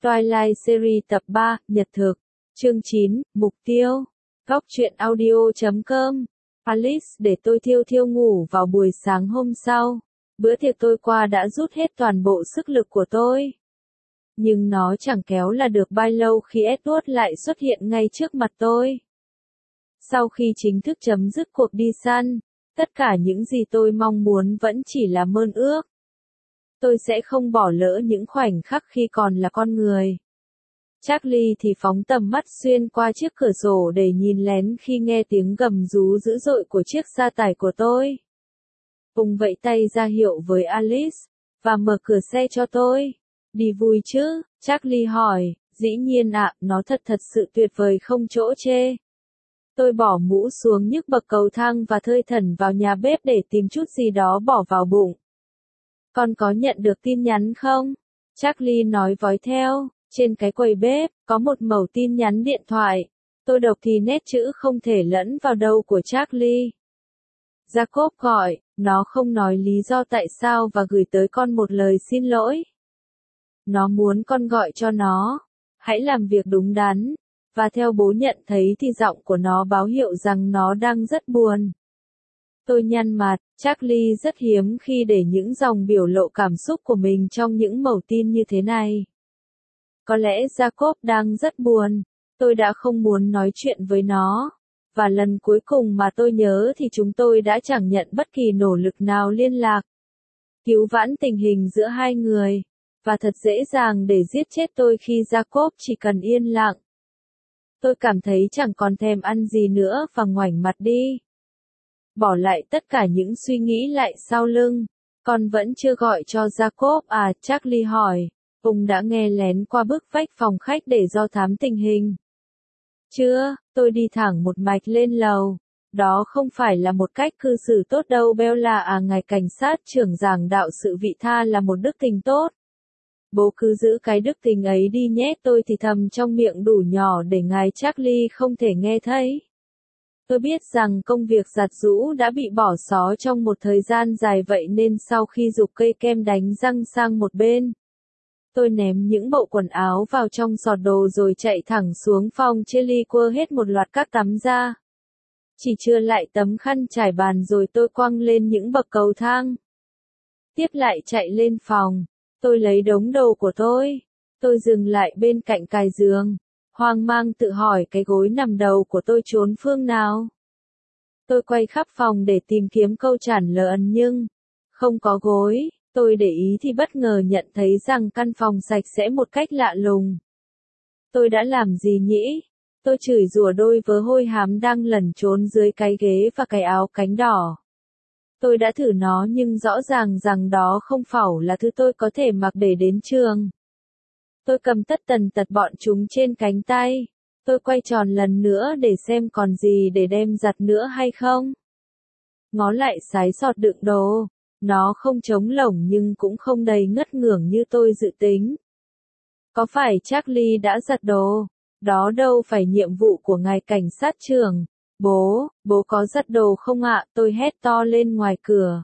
Twilight Series tập 3, Nhật thực. Chương 9, Mục tiêu. Góc truyện audio.com. Alice để tôi thiêu thiêu ngủ vào buổi sáng hôm sau. Bữa tiệc tôi qua đã rút hết toàn bộ sức lực của tôi. Nhưng nó chẳng kéo là được bao lâu khi Edward lại xuất hiện ngay trước mặt tôi. Sau khi chính thức chấm dứt cuộc đi săn, tất cả những gì tôi mong muốn vẫn chỉ là mơ ước. Tôi sẽ không bỏ lỡ những khoảnh khắc khi còn là con người. Charlie thì phóng tầm mắt xuyên qua chiếc cửa sổ để nhìn lén khi nghe tiếng gầm rú dữ dội của chiếc xe tải của tôi. Ông vẫy tay ra hiệu với Alice, và mở cửa xe cho tôi. Đi vui chứ? Charlie hỏi. Dĩ nhiên ạ, nó thật sự tuyệt vời không chỗ chê. Tôi bỏ mũ xuống nhấc bậc cầu thang và thơi thẩn vào nhà bếp để tìm chút gì đó bỏ vào bụng. Con có nhận được tin nhắn không? Charlie nói vói theo. Trên cái quầy bếp, có một mẩu tin nhắn điện thoại. Tôi đọc thì nét chữ không thể lẫn vào đâu của Charlie. Jacob gọi, nó không nói lý do tại sao và gửi tới con một lời xin lỗi. Nó muốn con gọi cho nó. Hãy làm việc đúng đắn. Và theo bố nhận thấy thì giọng của nó báo hiệu rằng nó đang rất buồn. Tôi nhăn mặt, Charlie rất hiếm khi để những dòng biểu lộ cảm xúc của mình trong những mẩu tin như thế này. Có lẽ Jacob đang rất buồn. Tôi đã không muốn nói chuyện với nó. Và lần cuối cùng mà tôi nhớ thì chúng tôi đã chẳng nhận bất kỳ nỗ lực nào liên lạc. Cứu vãn tình hình giữa hai người. Và thật dễ dàng để giết chết tôi khi Jacob chỉ cần yên lặng. Tôi cảm thấy chẳng còn thèm ăn gì nữa và ngoảnh mặt đi. Bỏ lại tất cả những suy nghĩ lại sau lưng. Con vẫn chưa gọi cho Jacob à? Charlie hỏi. Ông đã nghe lén qua bức vách phòng khách để do thám tình hình. Chưa, tôi đi thẳng một mạch lên lầu. Đó không phải là một cách cư xử tốt đâu Bella à. Ngài cảnh sát trưởng giảng đạo sự vị tha là một đức tình tốt. Bố cứ giữ cái đức tình ấy đi nhé. Tôi thì thầm trong miệng đủ nhỏ để ngài Charlie không thể nghe thấy. Tôi biết rằng công việc giặt giũ đã bị bỏ xó trong một thời gian dài vậy nên sau khi giục cây kem đánh răng sang một bên, tôi ném những bộ quần áo vào trong giọt đồ rồi chạy thẳng xuống phòng Charlie quơ hết một loạt các tắm ra. Chỉ chưa lại tấm khăn trải bàn rồi tôi quăng lên những bậc cầu thang. Tiếp lại chạy lên phòng. Tôi lấy đống đồ của tôi. Tôi dừng lại bên cạnh cài giường. Hoang mang tự hỏi cái gối nằm đầu của tôi trốn phương nào. Tôi quay khắp phòng để tìm kiếm câu trả lời nhưng không có gối. Tôi để ý thì bất ngờ nhận thấy rằng căn phòng sạch sẽ một cách lạ lùng. Tôi đã làm gì nhỉ? Tôi chửi rủa đôi vớ hôi hám đang lẩn trốn dưới cái ghế và cái áo cánh đỏ. Tôi đã thử nó nhưng rõ ràng rằng đó không phải là thứ tôi có thể mặc để đến trường. Tôi cầm tất tần tật bọn chúng trên cánh tay. Tôi quay tròn lần nữa để xem còn gì để đem giặt nữa hay không. Ngó lại sái sọt đựng đồ. Nó không trống lổng nhưng cũng không đầy ngất ngưởng như tôi dự tính. Có phải Charlie đã giặt đồ? Đó đâu phải nhiệm vụ của ngài cảnh sát trưởng. Bố có giặt đồ không ạ? Tôi hét to lên ngoài cửa.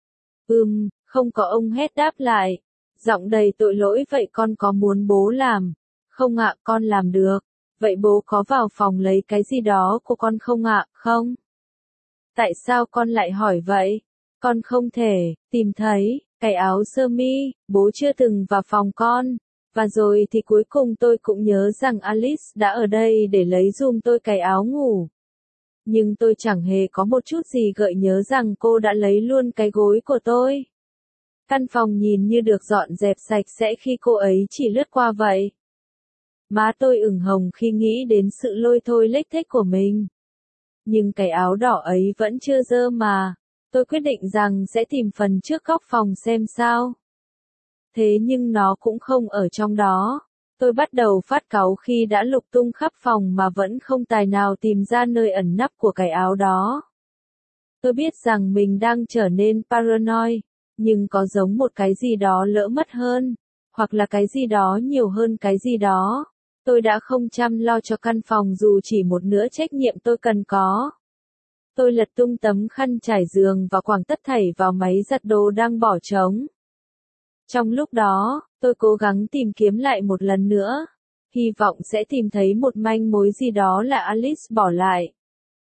Không có, ông hét đáp lại. Giọng đầy tội lỗi. Vậy con có muốn bố làm? Không ạ, con làm được. Vậy bố có vào phòng lấy cái gì đó của con không ạ? Không. Tại sao con lại hỏi vậy? Con không thể tìm thấy cái áo sơ mi. Bố chưa từng vào phòng con. Và rồi thì cuối cùng tôi cũng nhớ rằng Alice đã ở đây để lấy giùm tôi cái áo ngủ. Nhưng tôi chẳng hề có một chút gì gợi nhớ rằng cô đã lấy luôn cái gối của tôi. Căn phòng nhìn như được dọn dẹp sạch sẽ khi cô ấy chỉ lướt qua vậy. Má tôi ửng hồng khi nghĩ đến sự lôi thôi lếch thếch của mình. Nhưng cái áo đỏ ấy vẫn chưa dơ mà. Tôi quyết định rằng sẽ tìm phần trước góc phòng xem sao. Thế nhưng nó cũng không ở trong đó. Tôi bắt đầu phát cáu khi đã lục tung khắp phòng mà vẫn không tài nào tìm ra nơi ẩn nấp của cái áo đó. Tôi biết rằng mình đang trở nên paranoid, nhưng có giống một cái gì đó lỡ mất hơn, hoặc là cái gì đó nhiều hơn cái gì đó. Tôi đã không chăm lo cho căn phòng dù chỉ một nửa trách nhiệm tôi cần có. Tôi lật tung tấm khăn trải giường và quàng tất thảy vào máy giặt đồ đang bỏ trống. Trong lúc đó, Tôi cố gắng tìm kiếm lại một lần nữa, hy vọng sẽ tìm thấy một manh mối gì đó là Alice bỏ lại.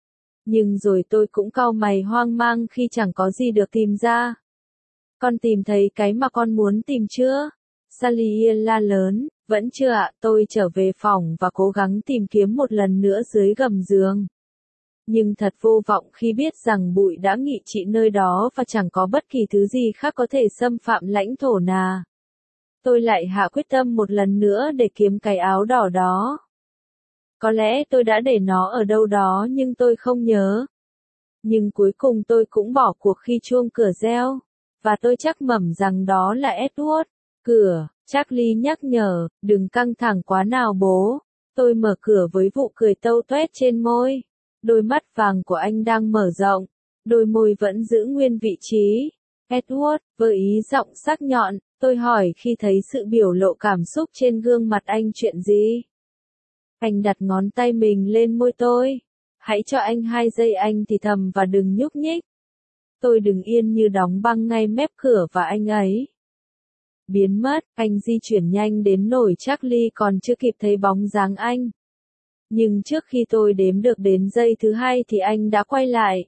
Nhưng rồi tôi cũng cau mày hoang mang khi chẳng có gì được tìm ra. Con tìm thấy cái mà con muốn tìm chưa? Sally la lớn, vẫn chưa ạ. Tôi trở về phòng và cố gắng tìm kiếm một lần nữa dưới gầm giường. Nhưng thật vô vọng khi biết rằng bụi đã nghị trị nơi đó và chẳng có bất kỳ thứ gì khác có thể xâm phạm lãnh thổ nào. Tôi lại hạ quyết tâm một lần nữa để kiếm cái áo đỏ đó. Có lẽ tôi đã để nó ở đâu đó nhưng tôi không nhớ. Nhưng cuối cùng tôi cũng bỏ cuộc khi chuông cửa reo. Và tôi chắc mẩm rằng đó là Edward. Cửa, Charlie nhắc nhở, đừng căng thẳng quá nào bố. Tôi mở cửa với vụ cười tâu toét trên môi. Đôi mắt vàng của anh đang mở rộng. Đôi môi vẫn giữ nguyên vị trí. Edward, với ý giọng sắc nhọn, tôi hỏi khi thấy sự biểu lộ cảm xúc trên gương mặt anh chuyện gì. Anh đặt ngón tay mình lên môi tôi. Hãy cho anh 2 giây, anh thì thầm, và đừng nhúc nhích. Tôi đứng yên như đóng băng ngay mép cửa và anh ấy biến mất. Anh di chuyển nhanh đến nỗi Charlie còn chưa kịp thấy bóng dáng anh. Nhưng trước khi tôi đếm được đến giây thứ 2 thì anh đã quay lại.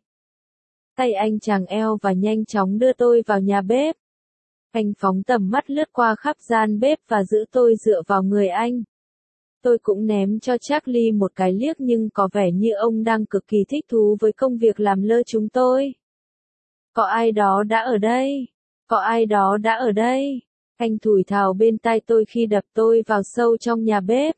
Tay anh chàng eo và nhanh chóng đưa tôi vào nhà bếp. Anh phóng tầm mắt lướt qua khắp gian bếp và giữ tôi dựa vào người anh. Tôi cũng ném cho Charlie một cái liếc nhưng có vẻ như ông đang cực kỳ thích thú với công việc làm lơ chúng tôi. Có ai đó đã ở đây? Có ai đó đã ở đây? Anh thủi thào bên tai tôi khi đập tôi vào sâu trong nhà bếp.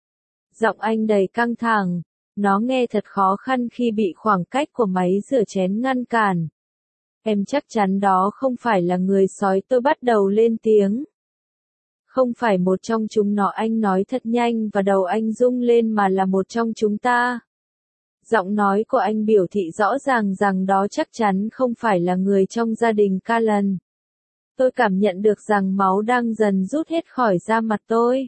Giọng anh đầy căng thẳng. Nó nghe thật khó khăn khi bị khoảng cách của máy rửa chén ngăn cản. Em chắc chắn đó không phải là người sói, tôi bắt đầu lên tiếng. Không phải một trong chúng nó, anh nói thật nhanh và đầu anh rung lên, mà là một trong chúng ta. Giọng nói của anh biểu thị rõ ràng rằng đó chắc chắn không phải là người trong gia đình Callan. Tôi cảm nhận được rằng máu đang dần rút hết khỏi da mặt tôi.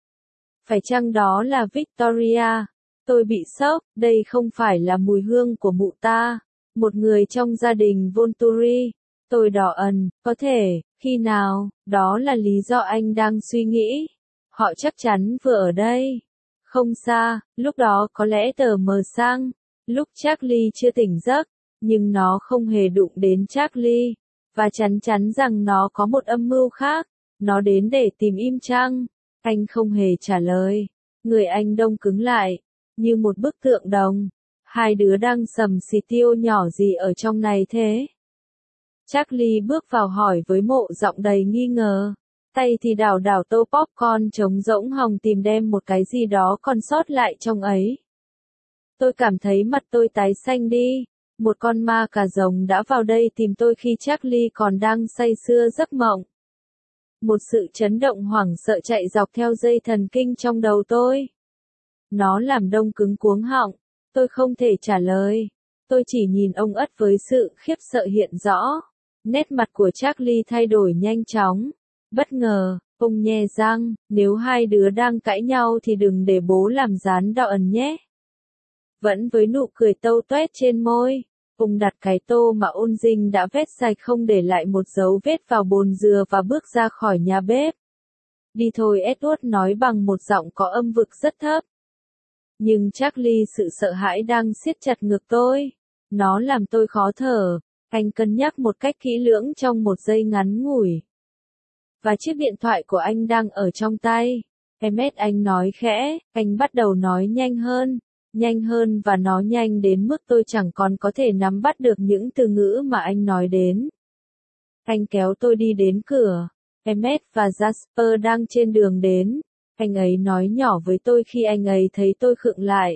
Phải chăng đó là Victoria? Tôi bị sốc, đây không phải là mùi hương của mụ ta, một người trong gia đình Volturi. Tôi đỏ ẩn, có thể, khi nào, đó là lý do anh đang suy nghĩ. Họ chắc chắn vừa ở đây. Không xa, lúc đó có lẽ tờ mờ sang, lúc Charlie chưa tỉnh giấc, nhưng nó không hề đụng đến Charlie, và chắn chắn rằng nó có một âm mưu khác, nó đến để tìm im Trăng. Anh không hề trả lời, người anh đông cứng lại, như một bức tượng đồng. Hai đứa đang sầm xì tiêu nhỏ gì ở trong này thế? Charlie bước vào hỏi với mộ giọng đầy nghi ngờ. Tay thì đảo đảo tô popcorn trống rỗng hòng tìm đem một cái gì đó còn sót lại trong ấy. Tôi cảm thấy mặt tôi tái xanh đi. Một con ma cà rồng đã vào đây tìm tôi khi Charlie còn đang say sưa giấc mộng. Một sự chấn động hoảng sợ chạy dọc theo dây thần kinh trong đầu tôi. Nó làm đông cứng cuống họng. Tôi không thể trả lời. Tôi chỉ nhìn ông ất với sự khiếp sợ hiện rõ. Nét mặt của Charlie thay đổi nhanh chóng. Bất ngờ, ông nhe răng, nếu hai đứa đang cãi nhau thì đừng để bố làm gián đạo ẩn nhé. Vẫn với nụ cười tâu toét trên môi, ông đặt cái tô mà ôn dinh đã vét sạch không để lại một dấu vết vào bồn dừa và bước ra khỏi nhà bếp. Đi thôi, Edward nói bằng một giọng có âm vực rất thấp. Nhưng Charlie, sự sợ hãi đang siết chặt ngực tôi. Nó làm tôi khó thở. Anh cân nhắc một cách kỹ lưỡng trong một giây ngắn ngủi. Và chiếc điện thoại của anh đang ở trong tay. Emmett, anh nói khẽ, anh bắt đầu nói nhanh hơn và nó nhanh đến mức tôi chẳng còn có thể nắm bắt được những từ ngữ mà anh nói đến. Anh kéo tôi đi đến cửa. Emmett và Jasper đang trên đường đến. Anh ấy nói nhỏ với tôi khi anh ấy thấy tôi khựng lại.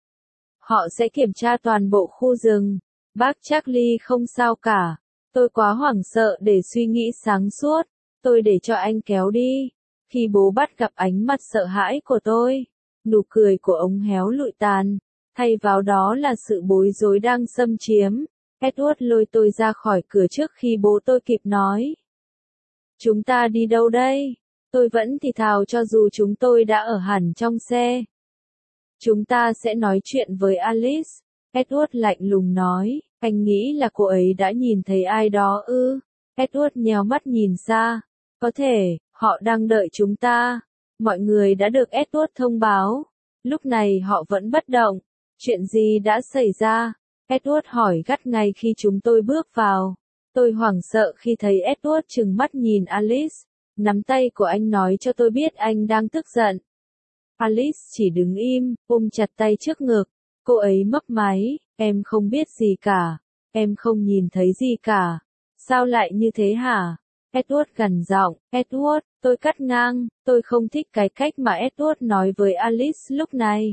Họ sẽ kiểm tra toàn bộ khu rừng. Bác Charlie không sao cả. Tôi quá hoảng sợ để suy nghĩ sáng suốt. Tôi để cho anh kéo đi. Khi bố bắt gặp ánh mắt sợ hãi của tôi, nụ cười của ông héo lụi tàn. Thay vào đó là sự bối rối đang xâm chiếm. Edward lôi tôi ra khỏi cửa trước khi bố tôi kịp nói. Chúng ta đi đâu đây? Tôi vẫn thì thào cho dù chúng tôi đã ở hẳn trong xe. Chúng ta sẽ nói chuyện với Alice. Edward lạnh lùng nói, anh nghĩ là cô ấy đã nhìn thấy ai đó ư? Edward nheo mắt nhìn xa. Có thể, Họ đang đợi chúng ta. Mọi người đã được Edward thông báo. Lúc này họ vẫn bất động. Chuyện gì đã xảy ra? Edward hỏi gắt ngay khi chúng tôi bước vào. Tôi hoảng sợ khi thấy Edward trừng mắt nhìn Alice. Nắm tay của anh nói cho tôi biết anh đang tức giận. Alice chỉ đứng im, ôm chặt tay trước ngực. Cô ấy mấp máy, em không biết gì cả. Em không nhìn thấy gì cả. Sao lại như thế hả? Edward gằn giọng. Edward, tôi cắt ngang, tôi không thích cái cách mà Edward nói với Alice lúc này.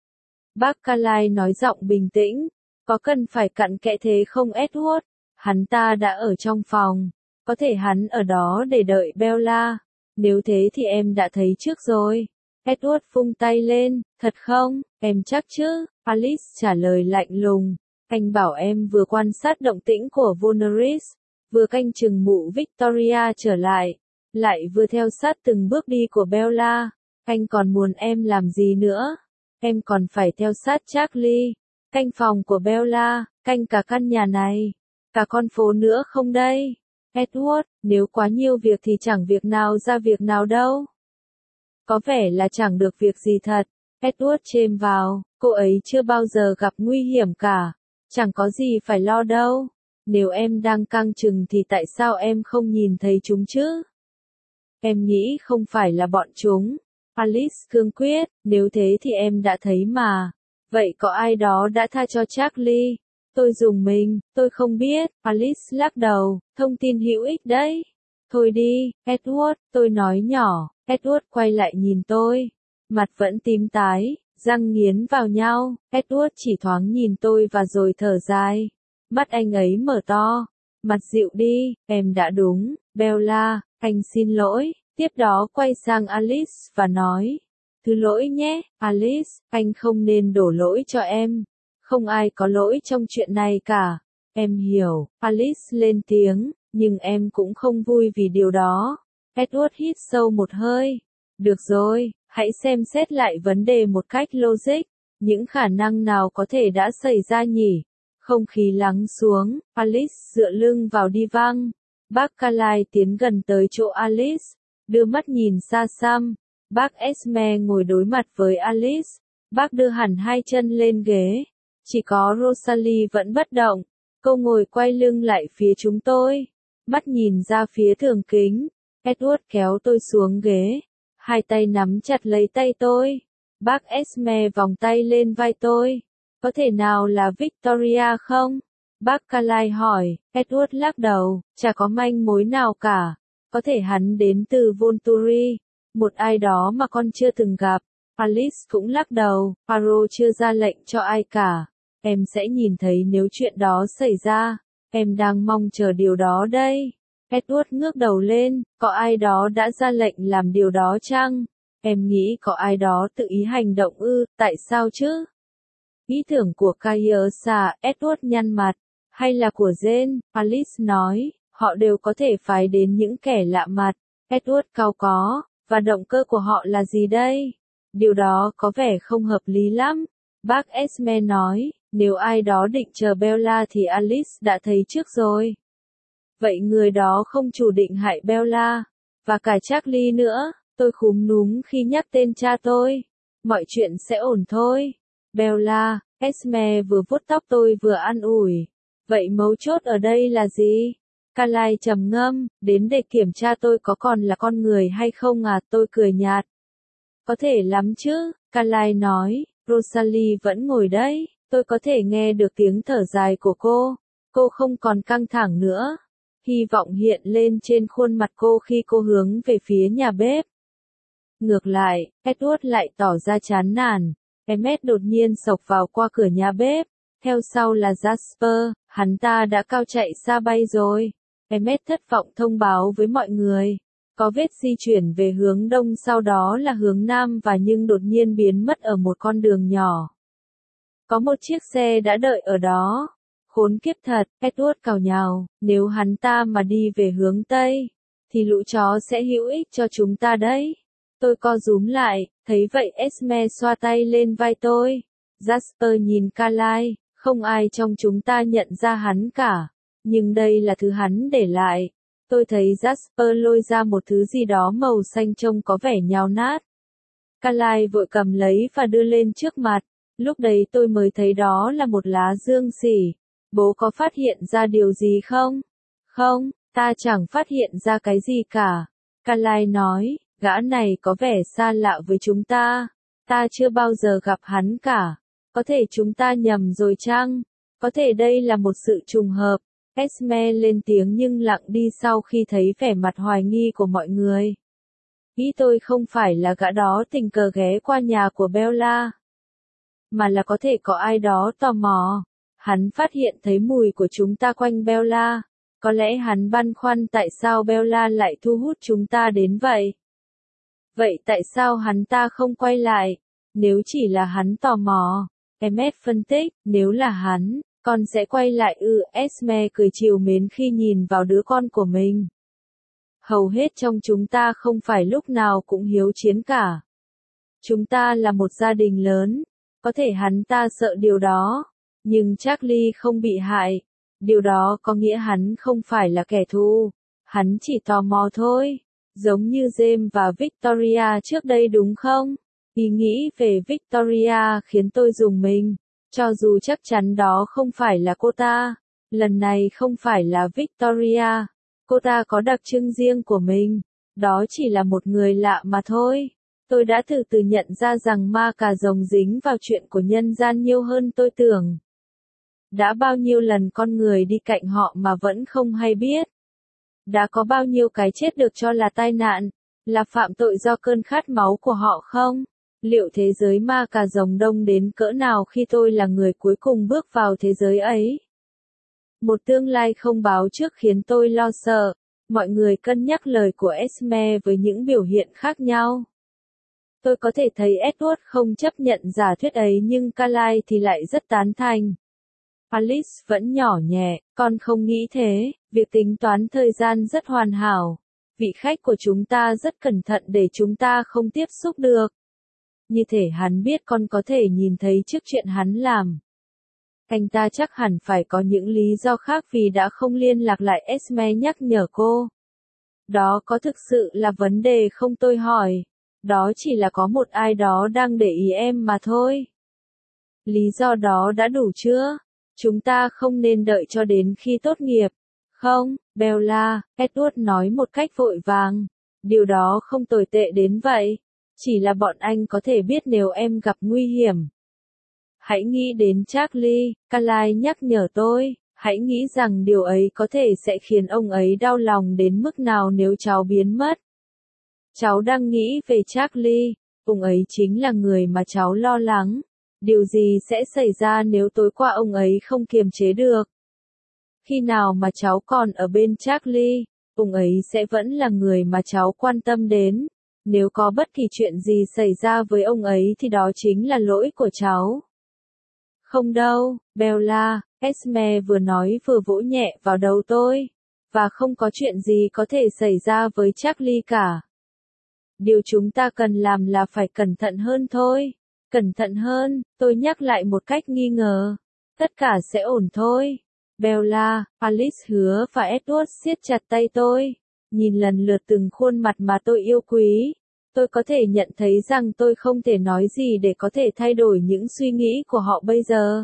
Bác Carlyle nói giọng bình tĩnh. Có cần phải cặn kẽ thế không Edward? Hắn ta đã ở trong phòng. Có thể hắn ở đó để đợi Bella. Nếu thế thì em đã thấy trước rồi. Edward vung tay lên. Thật không? Em chắc chứ? Alice trả lời lạnh lùng. Anh bảo em vừa quan sát động tĩnh của Voneris, vừa canh chừng mụ Victoria trở lại, lại vừa theo sát từng bước đi của Bella. Anh còn muốn em làm gì nữa? Em còn phải theo sát Charlie, canh phòng của Bella, canh cả căn nhà này, cả con phố nữa không đây? Edward, nếu quá nhiều việc thì chẳng việc nào ra việc nào đâu. Có vẻ là chẳng được việc gì thật. Edward chêm vào, cô ấy chưa bao giờ gặp nguy hiểm cả. Chẳng có gì phải lo đâu. Nếu em đang căng chừng thì tại sao em không nhìn thấy chúng chứ? Em nghĩ không phải là bọn chúng. Alice cương quyết, nếu thế thì em đã thấy mà. Vậy có ai đó đã tha cho Charlie? Tôi dùng mình, tôi không biết. Alice lắc đầu, thông tin hữu ích đấy. Thôi đi, Edward, tôi nói nhỏ. Edward quay lại nhìn tôi. Mặt vẫn tím tái, răng nghiến vào nhau. Edward chỉ thoáng nhìn tôi và rồi thở dài. Mắt anh ấy mở to. Mặt dịu đi, em đã đúng, Bella, anh xin lỗi. Tiếp đó quay sang Alice và nói. Thứ lỗi nhé, Alice, anh không nên đổ lỗi cho em. Không ai có lỗi trong chuyện này cả. Em hiểu, Alice lên tiếng, nhưng em cũng không vui vì điều đó. Edward hít sâu một hơi. Được rồi, hãy xem xét lại vấn đề một cách logic. Những khả năng nào có thể đã xảy ra nhỉ? Không khí lắng xuống, Alice dựa lưng vào đi văng. Bác Carlyle tiến gần tới chỗ Alice, đưa mắt nhìn xa xăm. Bác Esme ngồi đối mặt với Alice. Bác đưa hẳn hai chân lên ghế. Chỉ có Rosalie vẫn bất động. Cô ngồi quay lưng lại phía chúng tôi. Mắt nhìn ra phía tường kính. Edward kéo tôi xuống ghế. Hai tay nắm chặt lấy tay tôi. Bác Esme vòng tay lên vai tôi. Có thể nào là Victoria không? Bác Carlyle hỏi. Edward lắc đầu. Chả có manh mối nào cả. Có thể hắn đến từ Volturi. Một ai đó mà con chưa từng gặp. Alice cũng lắc đầu. Poirot chưa ra lệnh cho ai cả. Em sẽ nhìn thấy nếu chuyện đó xảy ra. Em đang mong chờ điều đó đây. Edward ngước đầu lên. Có ai đó đã ra lệnh làm điều đó chăng? Em nghĩ có ai đó tự ý hành động ư? Tại sao chứ? Ý tưởng của Kayersa, Edward nhăn mặt. Hay là của Jane? Alice nói. Họ đều có thể phái đến những kẻ lạ mặt. Edward cau có. Và động cơ của họ là gì đây? Điều đó có vẻ không hợp lý lắm. Bác Esme nói. Nếu ai đó định chờ Bella thì Alice đã thấy trước rồi. Vậy người đó không chủ định hại Bella. Và cả Charlie nữa. Tôi khúm núm khi nhắc tên cha tôi. Mọi chuyện sẽ ổn thôi. Bella, Esme vừa vuốt tóc tôi vừa an ủi. Vậy mấu chốt ở đây là gì? Carlyle trầm ngâm, đến để kiểm tra tôi có còn là con người hay không à? Tôi cười nhạt. Có thể lắm chứ, Carlyle nói. Rosalie vẫn ngồi đấy. Tôi có thể nghe được tiếng thở dài của cô. Cô không còn căng thẳng nữa. Hy vọng hiện lên trên khuôn mặt cô khi cô hướng về phía nhà bếp. Ngược lại, Edward lại tỏ ra chán nản. Emmet đột nhiên xộc vào qua cửa nhà bếp. Theo sau là Jasper, hắn ta đã cao chạy xa bay rồi. Emmet thất vọng thông báo với mọi người. Có vết di chuyển về hướng đông sau đó là hướng nam và nhưng đột nhiên biến mất ở một con đường nhỏ. Có một chiếc xe đã đợi ở đó. Khốn kiếp thật, Edward càu nhàu, nếu hắn ta mà đi về hướng Tây, thì lũ chó sẽ hữu ích cho chúng ta đấy. Tôi co rúm lại, thấy vậy Esme xoa tay lên vai tôi. Jasper nhìn Carlyle, không ai trong chúng ta nhận ra hắn cả. Nhưng đây là thứ hắn để lại. Tôi thấy Jasper lôi ra một thứ gì đó màu xanh trông có vẻ nhào nát. Carlyle vội cầm lấy và đưa lên trước mặt. Lúc đấy tôi mới thấy đó là một lá dương xỉ. Bố có phát hiện ra điều gì không? Không, ta chẳng phát hiện ra cái gì cả. Carlyle nói, gã này có vẻ xa lạ với chúng ta. Ta chưa bao giờ gặp hắn cả. Có thể chúng ta nhầm rồi chăng? Có thể đây là một sự trùng hợp. Esme lên tiếng nhưng lặng đi sau khi thấy vẻ mặt hoài nghi của mọi người. Nghĩ tôi không phải là gã đó tình cờ ghé qua nhà của Bella, mà là có thể có ai đó tò mò. Hắn phát hiện thấy mùi của chúng ta quanh Bella. Có lẽ hắn băn khoăn tại sao Bella lại thu hút chúng ta đến vậy. Vậy tại sao hắn ta không quay lại? Nếu chỉ là hắn tò mò, Emmet phân tích, nếu là hắn, con sẽ quay lại ư? Esme cười trìu mến khi nhìn vào đứa con của mình. Hầu hết trong chúng ta không phải lúc nào cũng hiếu chiến cả. Chúng ta là một gia đình lớn, có thể hắn ta sợ điều đó, nhưng Charlie không bị hại. Điều đó có nghĩa hắn không phải là kẻ thù, hắn chỉ tò mò thôi, giống như James và Victoria trước đây đúng không? Ý nghĩ về Victoria khiến tôi rùng mình, cho dù chắc chắn đó không phải là cô ta. Lần này không phải là Victoria, cô ta có đặc trưng riêng của mình, đó chỉ là một người lạ mà thôi. Tôi đã từ từ nhận ra rằng ma cà rồng dính vào chuyện của nhân gian nhiều hơn tôi tưởng. Đã bao nhiêu lần con người đi cạnh họ mà vẫn không hay biết. Đã có bao nhiêu cái chết được cho là tai nạn, là phạm tội do cơn khát máu của họ không? Liệu thế giới ma cà rồng đông đến cỡ nào khi tôi là người cuối cùng bước vào thế giới ấy? Một tương lai không báo trước khiến tôi lo sợ. Mọi người cân nhắc lời của Esme với những biểu hiện khác nhau. Tôi có thể thấy Edward không chấp nhận giả thuyết ấy nhưng Carlyle thì lại rất tán thành. Alice vẫn nhỏ nhẹ, con không nghĩ thế, việc tính toán thời gian rất hoàn hảo. Vị khách của chúng ta rất cẩn thận để chúng ta không tiếp xúc được. Như thể hắn biết con có thể nhìn thấy trước chuyện hắn làm. Anh ta chắc hẳn phải có những lý do khác vì đã không liên lạc lại. Esme nhắc nhở cô. Đó có thực sự là vấn đề không, tôi hỏi. Đó chỉ là có một ai đó đang để ý em mà thôi. Lý do đó đã đủ chưa? Chúng ta không nên đợi cho đến khi tốt nghiệp. Không, Bella, Edward nói một cách vội vàng. Điều đó không tồi tệ đến vậy. Chỉ là bọn anh có thể biết nếu em gặp nguy hiểm. Hãy nghĩ đến Charlie, Carlyle nhắc nhở tôi. Hãy nghĩ rằng điều ấy có thể sẽ khiến ông ấy đau lòng đến mức nào nếu cháu biến mất. Cháu đang nghĩ về Charlie, ông ấy chính là người mà cháu lo lắng. Điều gì sẽ xảy ra nếu tối qua ông ấy không kiềm chế được? Khi nào mà cháu còn ở bên Charlie, ông ấy sẽ vẫn là người mà cháu quan tâm đến. Nếu có bất kỳ chuyện gì xảy ra với ông ấy thì đó chính là lỗi của cháu. Không đâu, Bella, Esme vừa nói vừa vỗ nhẹ vào đầu tôi. Và không có chuyện gì có thể xảy ra với Charlie cả. Điều chúng ta cần làm là phải cẩn thận hơn thôi. Cẩn thận hơn, tôi nhắc lại một cách nghi ngờ. Tất cả sẽ ổn thôi. Bella, Alice hứa và Edward siết chặt tay tôi. Nhìn lần lượt từng khuôn mặt mà tôi yêu quý. Tôi có thể nhận thấy rằng tôi không thể nói gì để có thể thay đổi những suy nghĩ của họ bây giờ.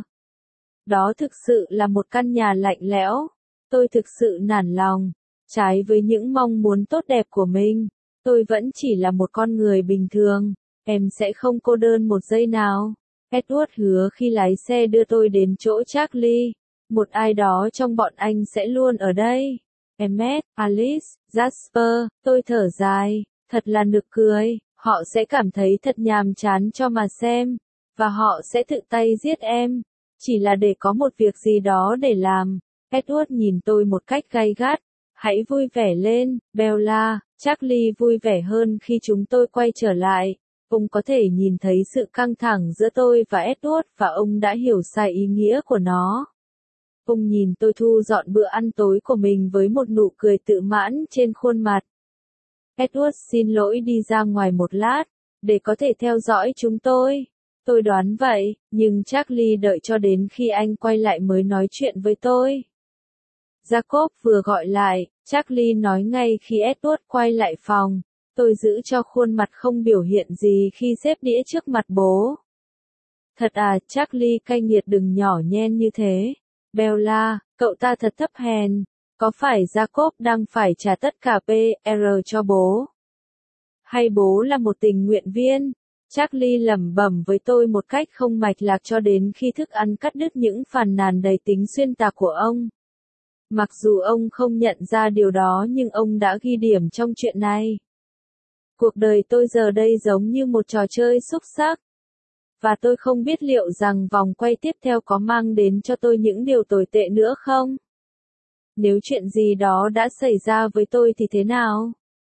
Đó thực sự là một căn nhà lạnh lẽo. Tôi thực sự nản lòng. Trái với những mong muốn tốt đẹp của mình, tôi vẫn chỉ là một con người bình thường. Em sẽ không cô đơn một giây nào. Edward hứa khi lái xe đưa tôi đến chỗ Charlie. Một ai đó trong bọn anh sẽ luôn ở đây. Emmet, Alice, Jasper, tôi thở dài. Thật là nực cười. Họ sẽ cảm thấy thật nhàm chán cho mà xem. Và họ sẽ tự tay giết em. Chỉ là để có một việc gì đó để làm. Edward nhìn tôi một cách gay gắt. Hãy vui vẻ lên, Bella. Charlie vui vẻ hơn khi chúng tôi quay trở lại. Ông có thể nhìn thấy sự căng thẳng giữa tôi và Edward và ông đã hiểu sai ý nghĩa của nó. Ông nhìn tôi thu dọn bữa ăn tối của mình với một nụ cười tự mãn trên khuôn mặt. Edward xin lỗi đi ra ngoài một lát, để có thể theo dõi chúng tôi. Tôi đoán vậy, nhưng Charlie đợi cho đến khi anh quay lại mới nói chuyện với tôi. Jacob vừa gọi lại, Charlie nói ngay khi Edward quay lại phòng. Tôi giữ cho khuôn mặt không biểu hiện gì khi xếp đĩa trước mặt bố. Thật à, Charlie cay nghiệt, đừng nhỏ nhen như thế. Bella, cậu ta thật thấp hèn. Có phải Jacob đang phải trả tất cả PR cho bố? Hay bố là một tình nguyện viên? Charlie lẩm bẩm với tôi một cách không mạch lạc cho đến khi thức ăn cắt đứt những phàn nàn đầy tính xuyên tạc của ông. Mặc dù ông không nhận ra điều đó nhưng ông đã ghi điểm trong chuyện này. Cuộc đời tôi giờ đây giống như một trò chơi xúc xắc. Và tôi không biết liệu rằng vòng quay tiếp theo có mang đến cho tôi những điều tồi tệ nữa không? Nếu chuyện gì đó đã xảy ra với tôi thì thế nào?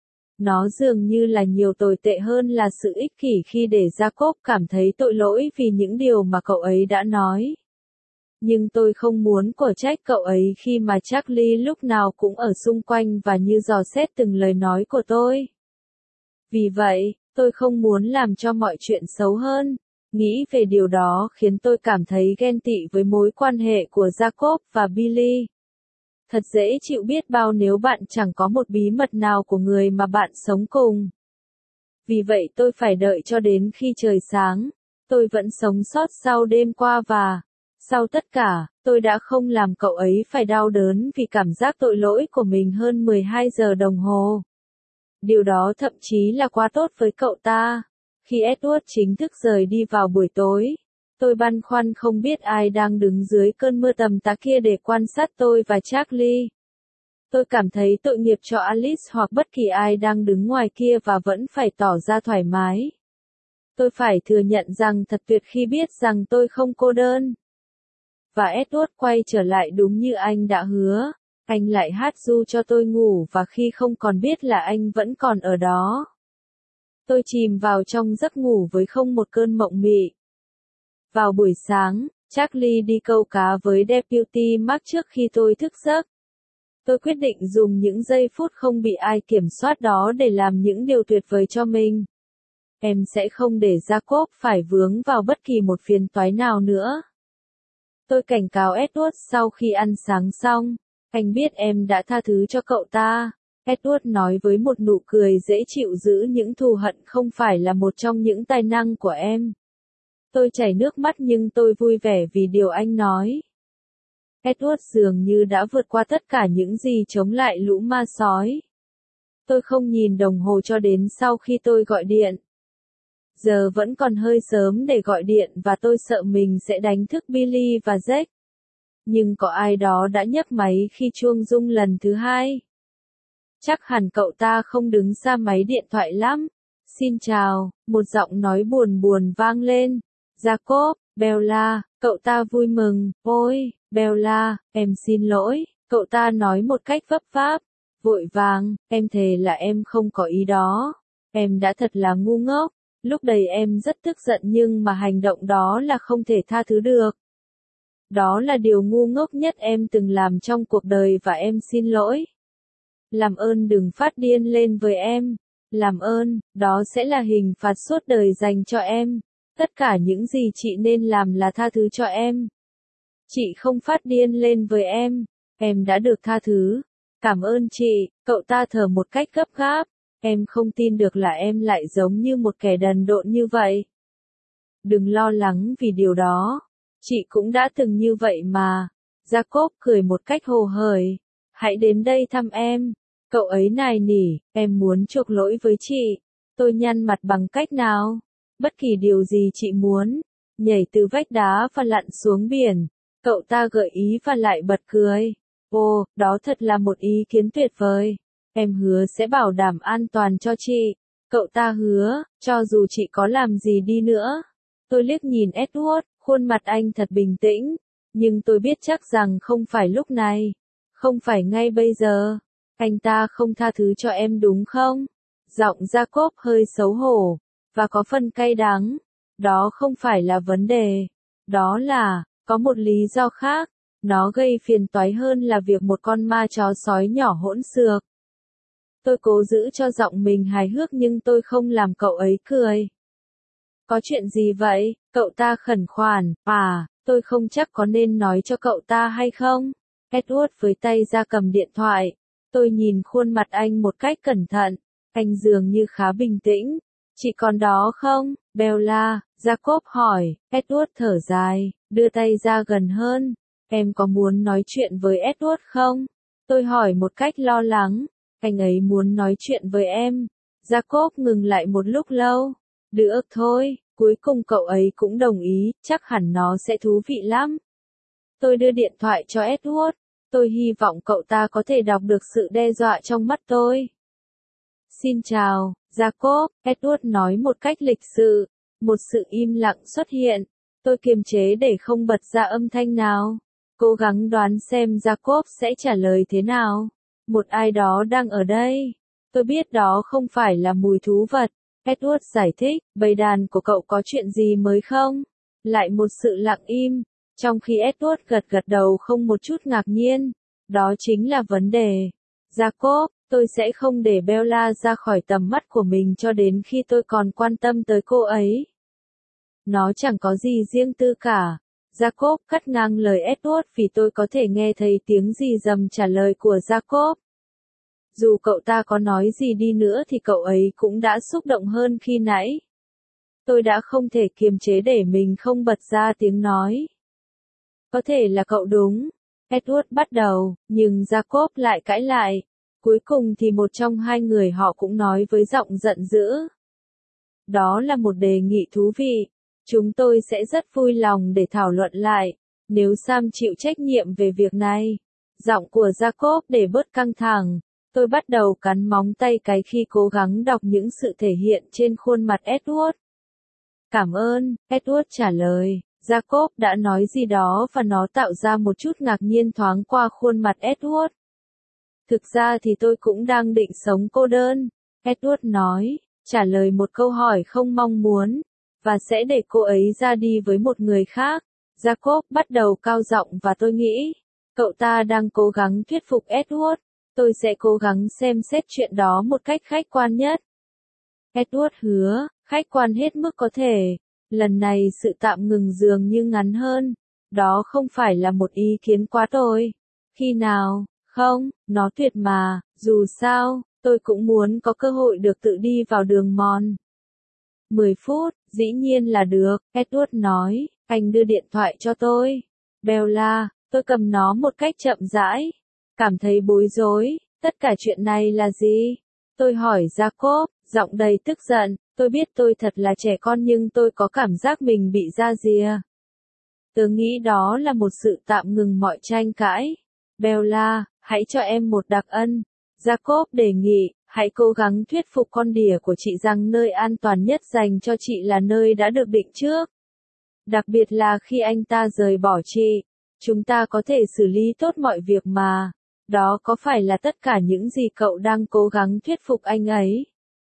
Nó dường như là nhiều tồi tệ hơn là sự ích kỷ khi để Jacob cảm thấy tội lỗi vì những điều mà cậu ấy đã nói. Nhưng tôi không muốn cổ trách cậu ấy khi mà Charlie lúc nào cũng ở xung quanh và như dò xét từng lời nói của tôi. Vì vậy, tôi không muốn làm cho mọi chuyện xấu hơn. Nghĩ về điều đó khiến tôi cảm thấy ghen tị với mối quan hệ của Jacob và Billy. Thật dễ chịu biết bao nếu bạn chẳng có một bí mật nào của người mà bạn sống cùng. Vì vậy tôi phải đợi cho đến khi trời sáng. Tôi vẫn sống sót sau đêm qua và, sau tất cả, tôi đã không làm cậu ấy phải đau đớn vì cảm giác tội lỗi của mình hơn 12 giờ đồng hồ. Điều đó thậm chí là quá tốt với cậu ta. Khi Edward chính thức rời đi vào buổi tối, tôi băn khoăn không biết ai đang đứng dưới cơn mưa tầm tã kia để quan sát tôi và Charlie. Tôi cảm thấy tội nghiệp cho Alice hoặc bất kỳ ai đang đứng ngoài kia và vẫn phải tỏ ra thoải mái. Tôi phải thừa nhận rằng thật tuyệt khi biết rằng tôi không cô đơn. Và Edward quay trở lại đúng như anh đã hứa. Anh lại hát ru cho tôi ngủ và khi không còn biết là anh vẫn còn ở đó. Tôi chìm vào trong giấc ngủ với không một cơn mộng mị. Vào buổi sáng, Charlie đi câu cá với Deputy Mark trước khi tôi thức giấc. Tôi quyết định dùng những giây phút không bị ai kiểm soát đó để làm những điều tuyệt vời cho mình. Em sẽ không để Jacob phải vướng vào bất kỳ một phiền toái nào nữa. Tôi cảnh cáo Edward sau khi ăn sáng xong. Anh biết em đã tha thứ cho cậu ta. Edward nói với một nụ cười dễ chịu, giữ những thù hận không phải là một trong những tài năng của em. Tôi chảy nước mắt nhưng tôi vui vẻ vì điều anh nói. Edward dường như đã vượt qua tất cả những gì chống lại lũ ma sói. Tôi không nhìn đồng hồ cho đến sau khi tôi gọi điện. Giờ vẫn còn hơi sớm để gọi điện và tôi sợ mình sẽ đánh thức Billy và Jack. Nhưng có ai đó đã nhấc máy khi chuông rung lần thứ hai. Chắc hẳn cậu ta không đứng xa máy điện thoại lắm. Xin chào, một giọng nói buồn buồn vang lên. Jacob, Bella, cậu ta vui mừng. Ôi, Bella, em xin lỗi, cậu ta nói một cách vấp váp. Vội vàng, em thề là em không có ý đó. Em đã thật là ngu ngốc. Lúc đấy em rất tức giận nhưng mà hành động đó là không thể tha thứ được. Đó là điều ngu ngốc nhất em từng làm trong cuộc đời và em xin lỗi. Làm ơn đừng phát điên lên với em. Làm ơn, đó sẽ là hình phạt suốt đời dành cho em. Tất cả những gì chị nên làm là tha thứ cho em. Chị không phát điên lên với em đã được tha thứ. Cảm ơn chị, cậu ta thở một cách gấp gáp. Em không tin được là em lại giống như một kẻ đần độn như vậy. Đừng lo lắng vì điều đó. Chị cũng đã từng như vậy mà. Jacob cười một cách hồ hởi. Hãy đến đây thăm em. Cậu ấy nài nỉ, em muốn chuộc lỗi với chị. Tôi nhăn mặt bằng cách nào? Bất kỳ điều gì chị muốn. Nhảy từ vách đá và lặn xuống biển. Cậu ta gợi ý và lại bật cười. Ồ, đó thật là một ý kiến tuyệt vời. Em hứa sẽ bảo đảm an toàn cho chị. Cậu ta hứa, cho dù chị có làm gì đi nữa. Tôi liếc nhìn Edward, khuôn mặt anh thật bình tĩnh. Nhưng tôi biết chắc rằng không phải lúc này. Không phải ngay bây giờ. Anh ta không tha thứ cho em đúng không? Giọng Jacob hơi xấu hổ. Và có phần cay đắng. Đó không phải là vấn đề. Đó là, có một lý do khác. Nó gây phiền toái hơn là việc một con ma chó sói nhỏ hỗn xược. Tôi cố giữ cho giọng mình hài hước nhưng tôi không làm cậu ấy cười. Có chuyện gì vậy? Cậu ta khẩn khoản. À, tôi không chắc có nên nói cho cậu ta hay không? Edward với tay ra cầm điện thoại. Tôi nhìn khuôn mặt anh một cách cẩn thận, anh dường như khá bình tĩnh. Chị còn đó không, Bella? Jacob hỏi. Edward thở dài, đưa tay ra gần hơn. Em có muốn nói chuyện với Edward không? Tôi hỏi một cách lo lắng. Anh ấy muốn nói chuyện với em. Jacob ngừng lại một lúc lâu. Được thôi, cuối cùng cậu ấy cũng đồng ý, chắc hẳn nó sẽ thú vị lắm. Tôi đưa điện thoại cho Edward. Tôi hy vọng cậu ta có thể đọc được sự đe dọa trong mắt tôi. Xin chào, Jacob, Edward nói một cách lịch sự. Một sự im lặng xuất hiện. Tôi kiềm chế để không bật ra âm thanh nào. Cố gắng đoán xem Jacob sẽ trả lời thế nào. Một ai đó đang ở đây. Tôi biết đó không phải là mùi thú vật. Edward giải thích, bầy đàn của cậu có chuyện gì mới không? Lại một sự lặng im. Trong khi Edward gật gật đầu không một chút ngạc nhiên. Đó chính là vấn đề. Jacob, tôi sẽ không để Bella ra khỏi tầm mắt của mình cho đến khi tôi còn quan tâm tới cô ấy. Nó chẳng có gì riêng tư cả. Jacob cắt ngang lời Edward vì tôi có thể nghe thấy tiếng rì rầm trả lời của Jacob. Dù cậu ta có nói gì đi nữa thì cậu ấy cũng đã xúc động hơn khi nãy. Tôi đã không thể kiềm chế để mình không bật ra tiếng nói. Có thể là cậu đúng. Edward bắt đầu, nhưng Jacob lại cãi lại. Cuối cùng thì một trong hai người họ cũng nói với giọng giận dữ. Đó là một đề nghị thú vị. Chúng tôi sẽ rất vui lòng để thảo luận lại, nếu Sam chịu trách nhiệm về việc này. Giọng của Jacob để bớt căng thẳng. Tôi bắt đầu cắn móng tay cái khi cố gắng đọc những sự thể hiện trên khuôn mặt Edward. Cảm ơn, Edward trả lời. Jacob đã nói gì đó và nó tạo ra một chút ngạc nhiên thoáng qua khuôn mặt Edward. Thực ra thì tôi cũng đang định sống cô đơn, Edward nói, trả lời một câu hỏi không mong muốn, và sẽ để cô ấy ra đi với một người khác. Jacob bắt đầu cao giọng và tôi nghĩ, cậu ta đang cố gắng thuyết phục Edward. Tôi sẽ cố gắng xem xét chuyện đó một cách khách quan nhất. Edward hứa, khách quan hết mức có thể. Lần này sự tạm ngừng dường như ngắn hơn. Đó không phải là một ý kiến quá tồi. Khi nào? Không, nó tuyệt mà, dù sao, tôi cũng muốn có cơ hội được tự đi vào đường mòn. 10 phút, dĩ nhiên là được, Edward nói, anh đưa điện thoại cho tôi. Bella, tôi cầm nó một cách chậm rãi. Cảm thấy bối rối, tất cả chuyện này là gì? Tôi hỏi Jacob, giọng đầy tức giận, tôi biết tôi thật là trẻ con nhưng tôi có cảm giác mình bị ra rìa. Tớ nghĩ đó là một sự tạm ngừng mọi tranh cãi. Bella, hãy cho em một đặc ân. Jacob đề nghị, hãy cố gắng thuyết phục con đỉa của chị rằng nơi an toàn nhất dành cho chị là nơi đã được định trước. Đặc biệt là khi anh ta rời bỏ chị. Chúng ta có thể xử lý tốt mọi việc mà. Đó có phải là tất cả những gì cậu đang cố gắng thuyết phục anh ấy?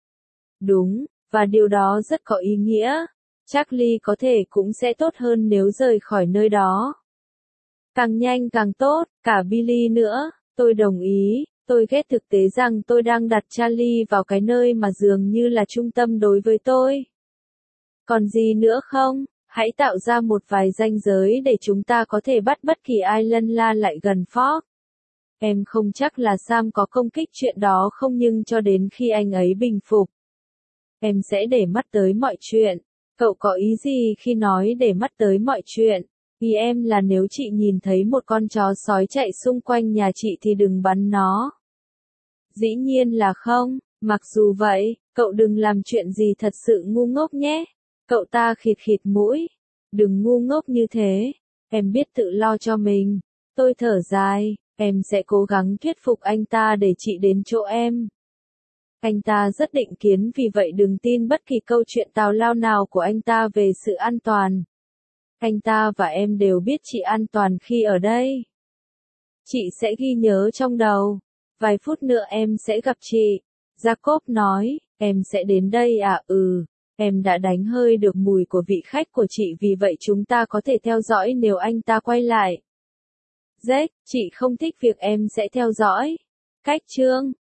Đúng, và điều đó rất có ý nghĩa. Charlie có thể cũng sẽ tốt hơn nếu rời khỏi nơi đó. Càng nhanh càng tốt, cả Billy nữa. Tôi đồng ý, tôi ghét thực tế rằng tôi đang đặt Charlie vào cái nơi mà dường như là trung tâm đối với tôi. Còn gì nữa không? Hãy tạo ra một vài ranh giới để chúng ta có thể bắt bất kỳ ai lân la lại gần Fox. Em không chắc là Sam có công kích chuyện đó không nhưng cho đến khi anh ấy bình phục. Em sẽ để mắt tới mọi chuyện. Cậu có ý gì khi nói để mắt tới mọi chuyện? Ý em là nếu chị nhìn thấy một con chó sói chạy xung quanh nhà chị thì đừng bắn nó. Dĩ nhiên là không, mặc dù vậy, cậu đừng làm chuyện gì thật sự ngu ngốc nhé. Cậu ta khịt khịt mũi. Đừng ngu ngốc như thế. Em biết tự lo cho mình. Tôi thở dài, em sẽ cố gắng thuyết phục anh ta để chị đến chỗ em. Anh ta rất định kiến vì vậy đừng tin bất kỳ câu chuyện tào lao nào của anh ta về sự an toàn. Anh ta và em đều biết chị an toàn khi ở đây. Chị sẽ ghi nhớ trong đầu. Vài phút nữa em sẽ gặp chị. Jacob nói, em sẽ đến đây à? Em đã đánh hơi được mùi của vị khách của chị vì vậy chúng ta có thể theo dõi nếu anh ta quay lại. Jack, chị không thích việc em sẽ theo dõi. Cách chương